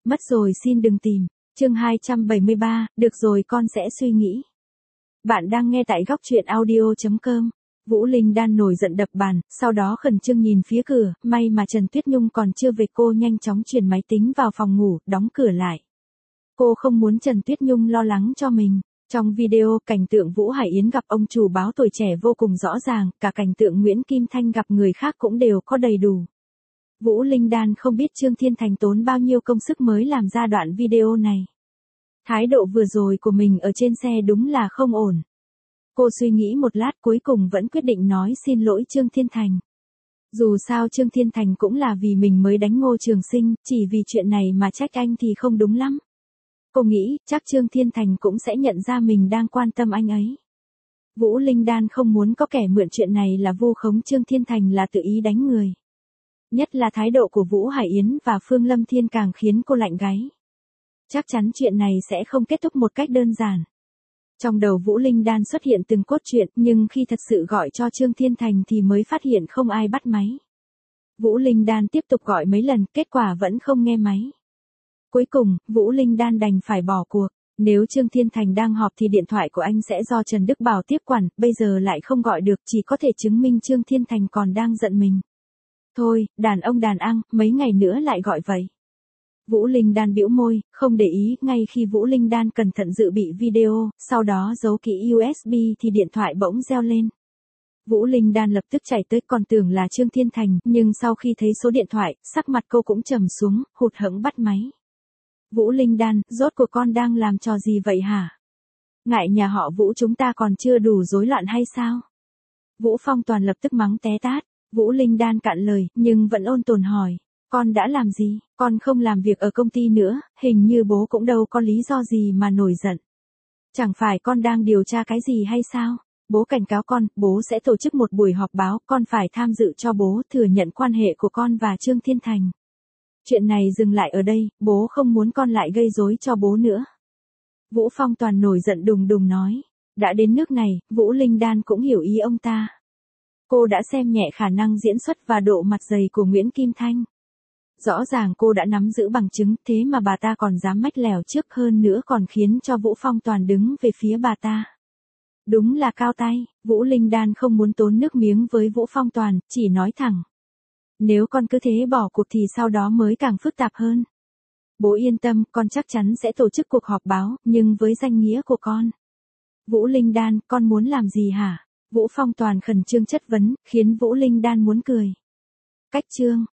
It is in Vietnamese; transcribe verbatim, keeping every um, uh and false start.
Mất rồi xin đừng tìm. Chương hai trăm bảy mươi ba, được rồi con sẽ suy nghĩ. Bạn đang nghe tại góc truyện audio chấm com. Vũ Linh Đan nổi giận đập bàn, sau đó khẩn trương nhìn phía cửa, may mà Trần Tuyết Nhung còn chưa về, cô nhanh chóng chuyển máy tính vào phòng ngủ, đóng cửa lại. Cô không muốn Trần Tuyết Nhung lo lắng cho mình. Trong video, cảnh tượng Vũ Hải Yến gặp ông chủ báo tuổi trẻ vô cùng rõ ràng, cả cảnh tượng Nguyễn Kim Thanh gặp người khác cũng đều có đầy đủ. Vũ Linh Đan không biết Trương Thiên Thành tốn bao nhiêu công sức mới làm ra đoạn video này. Thái độ vừa rồi của mình ở trên xe đúng là không ổn. Cô suy nghĩ một lát cuối cùng vẫn quyết định nói xin lỗi Trương Thiên Thành. Dù sao Trương Thiên Thành cũng là vì mình mới đánh Ngô Trường Sinh, chỉ vì chuyện này mà trách anh thì không đúng lắm. Cô nghĩ chắc Trương Thiên Thành cũng sẽ nhận ra mình đang quan tâm anh ấy. Vũ Linh Đan không muốn có kẻ mượn chuyện này là vu khống Trương Thiên Thành là tự ý đánh người. Nhất là thái độ của Vũ Hải Yến và Phương Lâm Thiên càng khiến cô lạnh gáy. Chắc chắn chuyện này sẽ không kết thúc một cách đơn giản. Trong đầu Vũ Linh Đan xuất hiện từng cốt truyện, nhưng khi thật sự gọi cho Trương Thiên Thành thì mới phát hiện không ai bắt máy. Vũ Linh Đan tiếp tục gọi mấy lần, kết quả vẫn không nghe máy. Cuối cùng, Vũ Linh Đan đành phải bỏ cuộc. Nếu Trương Thiên Thành đang họp thì điện thoại của anh sẽ do Trần Đức Bảo tiếp quản, bây giờ lại không gọi được, chỉ có thể chứng minh Trương Thiên Thành còn đang giận mình. Thôi, đàn ông đàn ăn, mấy ngày nữa lại gọi vậy. Vũ Linh Đan bĩu môi, không để ý, ngay khi Vũ Linh Đan cẩn thận dự bị video, sau đó giấu kỹ u ét bê thì điện thoại bỗng reo lên. Vũ Linh Đan lập tức chạy tới, còn tưởng là Trương Thiên Thành, nhưng sau khi thấy số điện thoại, sắc mặt cô cũng trầm xuống, hụt hẫng bắt máy. Vũ Linh Đan, rốt cuộc con đang làm trò gì vậy hả? Ngại nhà họ Vũ chúng ta còn chưa đủ rối loạn hay sao? Vũ Phong Toàn lập tức mắng té tát. Vũ Linh Đan cạn lời, nhưng vẫn ôn tồn hỏi. Con đã làm gì? Con không làm việc ở công ty nữa, hình như bố cũng đâu có lý do gì mà nổi giận. Chẳng phải con đang điều tra cái gì hay sao? Bố cảnh cáo con, bố sẽ tổ chức một buổi họp báo, con phải tham dự cho bố thừa nhận quan hệ của con và Trương Thiên Thành. Chuyện này dừng lại ở đây, bố không muốn con lại gây rối cho bố nữa. Vũ Phong Toàn nổi giận đùng đùng nói. Đã đến nước này, Vũ Linh Đan cũng hiểu ý ông ta. Cô đã xem nhẹ khả năng diễn xuất và độ mặt dày của Nguyễn Kim Thanh. Rõ ràng cô đã nắm giữ bằng chứng, thế mà bà ta còn dám mách lèo trước, hơn nữa còn khiến cho Vũ Phong Toàn đứng về phía bà ta. Đúng là cao tay. Vũ Linh Đan không muốn tốn nước miếng với Vũ Phong Toàn, chỉ nói thẳng. Nếu con cứ thế bỏ cuộc thì sau đó mới càng phức tạp hơn. Bố yên tâm, con chắc chắn sẽ tổ chức cuộc họp báo, nhưng với danh nghĩa của con. Vũ Linh Đan, con muốn làm gì hả? Vũ Phong Toàn khẩn trương chất vấn, khiến Vũ Linh Đan muốn cười. Cách Trương,